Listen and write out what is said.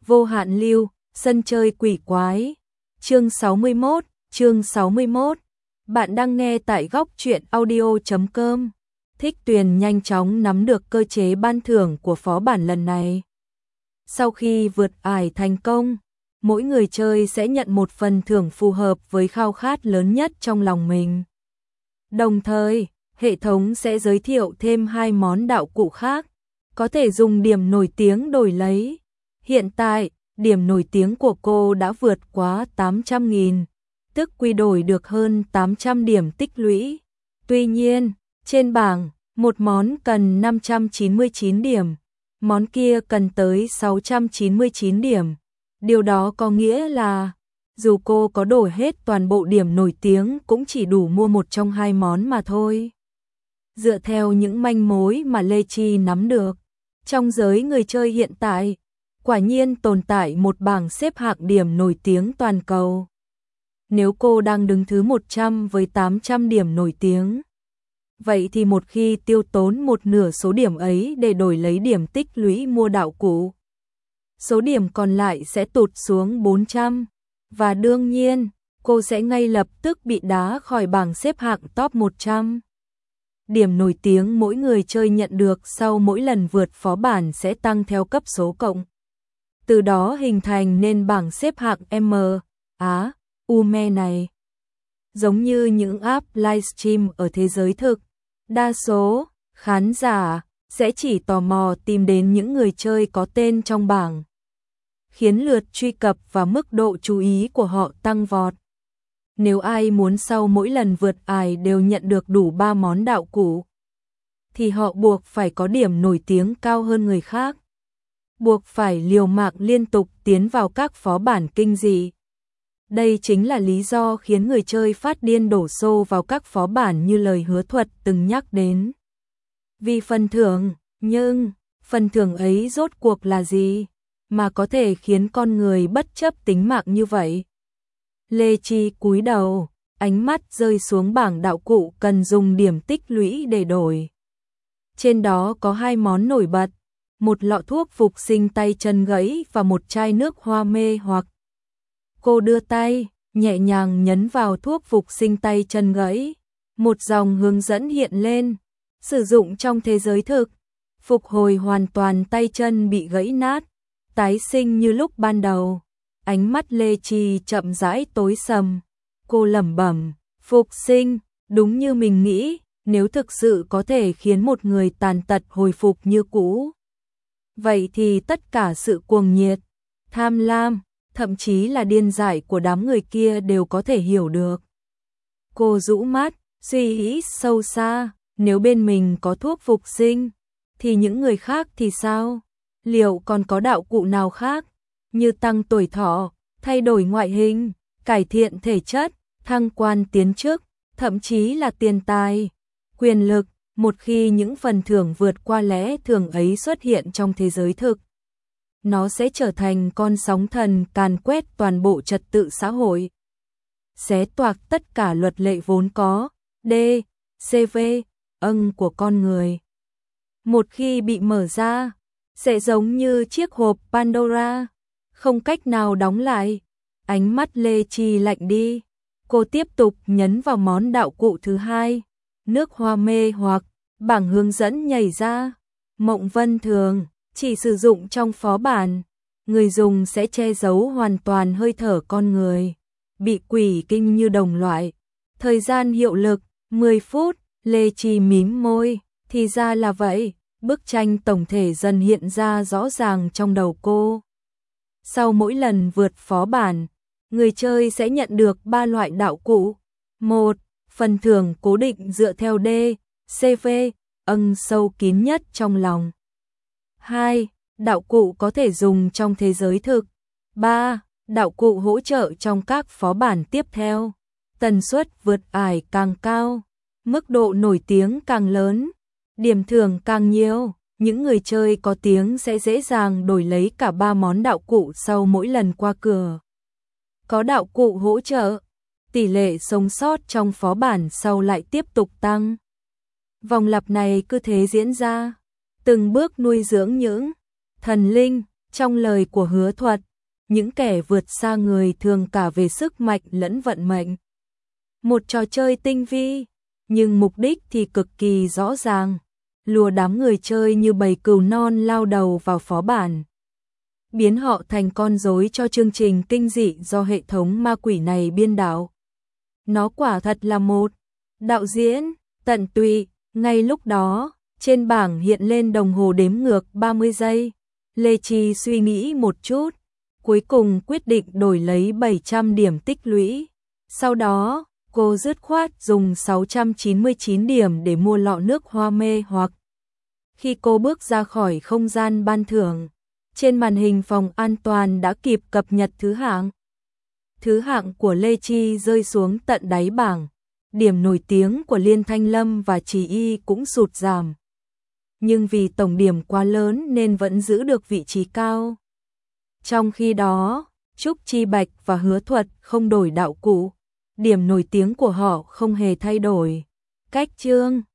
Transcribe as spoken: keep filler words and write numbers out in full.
Vô hạn lưu, sân chơi quỷ quái. Chương sáu mươi mốt, chương sáu mươi mốt. Bạn đang nghe tại góc truyện audio chấm com. Thích Tuyền nhanh chóng nắm được cơ chế ban thưởng của phó bản lần này. Sau khi vượt ải thành công, mỗi người chơi sẽ nhận một phần thưởng phù hợp với khao khát lớn nhất trong lòng mình. Đồng thời, hệ thống sẽ giới thiệu thêm hai món đạo cụ khác, có thể dùng điểm nổi tiếng đổi lấy. Hiện tại, điểm nổi tiếng của cô đã vượt quá tám trăm nghìn, tức quy đổi được hơn tám trăm điểm tích lũy. Tuy nhiên, trên bảng, một món cần năm trăm chín mươi chín điểm, món kia cần tới sáu trăm chín mươi chín điểm. Điều đó có nghĩa là, dù cô có đổi hết toàn bộ điểm nổi tiếng cũng chỉ đủ mua một trong hai món mà thôi. Dựa theo những manh mối mà Lê Chi nắm được, trong giới người chơi hiện tại, quả nhiên tồn tại một bảng xếp hạng điểm nổi tiếng toàn cầu. Nếu cô đang đứng thứ một trăm với tám trăm điểm nổi tiếng, vậy thì một khi tiêu tốn một nửa số điểm ấy để đổi lấy điểm tích lũy mua đạo cụ, số điểm còn lại sẽ tụt xuống bốn trăm, và đương nhiên, cô sẽ ngay lập tức bị đá khỏi bảng xếp hạng top một trăm. Điểm nổi tiếng mỗi người chơi nhận được sau mỗi lần vượt phó bản sẽ tăng theo cấp số cộng. Từ đó hình thành nên bảng xếp hạng M, Á, U M E này. Giống như những app livestream ở thế giới thực, đa số khán giả sẽ chỉ tò mò tìm đến những người chơi có tên trong bảng, khiến lượt truy cập và mức độ chú ý của họ tăng vọt. Nếu ai muốn sau mỗi lần vượt ải đều nhận được đủ ba món đạo cụ, thì họ buộc phải có điểm nổi tiếng cao hơn người khác, buộc phải liều mạng liên tục tiến vào các phó bản kinh dị. Đây chính là lý do khiến người chơi phát điên đổ xô vào các phó bản như lời hứa Thuật từng nhắc đến. Vì phần thưởng, nhưng phần thưởng ấy rốt cuộc là gì mà có thể khiến con người bất chấp tính mạng như vậy? Lê Chi cúi đầu, ánh mắt rơi xuống bảng đạo cụ cần dùng điểm tích lũy để đổi. Trên đó có hai món nổi bật, một lọ thuốc phục sinh tay chân gãy và một chai nước hoa mê hoặc. Cô đưa tay, nhẹ nhàng nhấn vào thuốc phục sinh tay chân gãy. Một dòng hướng dẫn hiện lên, sử dụng trong thế giới thực, phục hồi hoàn toàn tay chân bị gãy nát, tái sinh như lúc ban đầu. Ánh mắt Lê Chi chậm rãi tối sầm, cô lẩm bẩm, phục sinh, đúng như mình nghĩ, nếu thực sự có thể khiến một người tàn tật hồi phục như cũ, vậy thì tất cả sự cuồng nhiệt, tham lam, thậm chí là điên dại của đám người kia đều có thể hiểu được. Cô rũ mắt, suy nghĩ sâu xa, nếu bên mình có thuốc phục sinh, thì những người khác thì sao? Liệu còn có đạo cụ nào khác, như tăng tuổi thọ, thay đổi ngoại hình, cải thiện thể chất, thăng quan tiến chức, thậm chí là tiền tài, quyền lực? Một khi những phần thưởng vượt qua lẽ thường ấy xuất hiện trong thế giới thực, nó sẽ trở thành con sóng thần càn quét toàn bộ trật tự xã hội, xé toạc tất cả luật lệ vốn có, D, C V, âng của con người. Một khi bị mở ra, sẽ giống như chiếc hộp Pandora, không cách nào đóng lại. Ánh mắt Lê Chi lạnh đi, cô tiếp tục nhấn vào món đạo cụ thứ hai, nước hoa mê hoặc. Bảng hướng dẫn nhảy ra, mộng vân thường, chỉ sử dụng trong phó bản, người dùng sẽ che giấu hoàn toàn hơi thở con người, bị quỷ kinh như đồng loại. Thời gian hiệu lực, mười phút, Lê Chi mím môi, thì ra là vậy, bức tranh tổng thể dần hiện ra rõ ràng trong đầu cô. Sau mỗi lần vượt phó bản, người chơi sẽ nhận được ba loại đạo cụ. Một, phần thưởng cố định dựa theo D, C V, âng sâu kín nhất trong lòng. Hai, đạo cụ có thể dùng trong thế giới thực. Ba, đạo cụ hỗ trợ trong các phó bản tiếp theo. Tần suất vượt ải càng cao, mức độ nổi tiếng càng lớn, điểm thưởng càng nhiều, những người chơi có tiếng sẽ dễ dàng đổi lấy cả ba món đạo cụ sau mỗi lần qua cửa. Có đạo cụ hỗ trợ, tỷ lệ sống sót trong phó bản sau lại tiếp tục tăng. Vòng lặp này cứ thế diễn ra, từng bước nuôi dưỡng những thần linh, Trong lời của Hứa Thuật, những kẻ vượt xa người thường cả về sức mạnh lẫn vận mệnh. Một trò chơi tinh vi, nhưng mục đích thì cực kỳ rõ ràng, lùa đám người chơi như bầy cừu non lao đầu vào phó bản, biến họ thành con rối cho chương trình kinh dị do hệ thống ma quỷ này biên đạo. Nó quả thật là một đạo diễn tận tụy. Ngay lúc đó, trên bảng hiện lên đồng hồ đếm ngược ba mươi giây. Lê Chi suy nghĩ một chút, cuối cùng quyết định đổi lấy bảy trăm điểm tích lũy. Sau đó, cô dứt khoát dùng sáu trăm chín mươi chín điểm để mua lọ nước hoa mê hoặc. Khi cô bước ra khỏi không gian ban thưởng, trên màn hình phòng an toàn đã kịp cập nhật thứ hạng. Thứ hạng của Lê Chi rơi xuống tận đáy bảng, điểm nổi tiếng của Liên Thanh Lâm và Trì Y cũng sụt giảm. Nhưng vì tổng điểm quá lớn nên vẫn giữ được vị trí cao. Trong khi đó, Trúc Chi Bạch và Hứa Thuật không đổi đạo cụ, điểm nổi tiếng của họ không hề thay đổi. Cách chương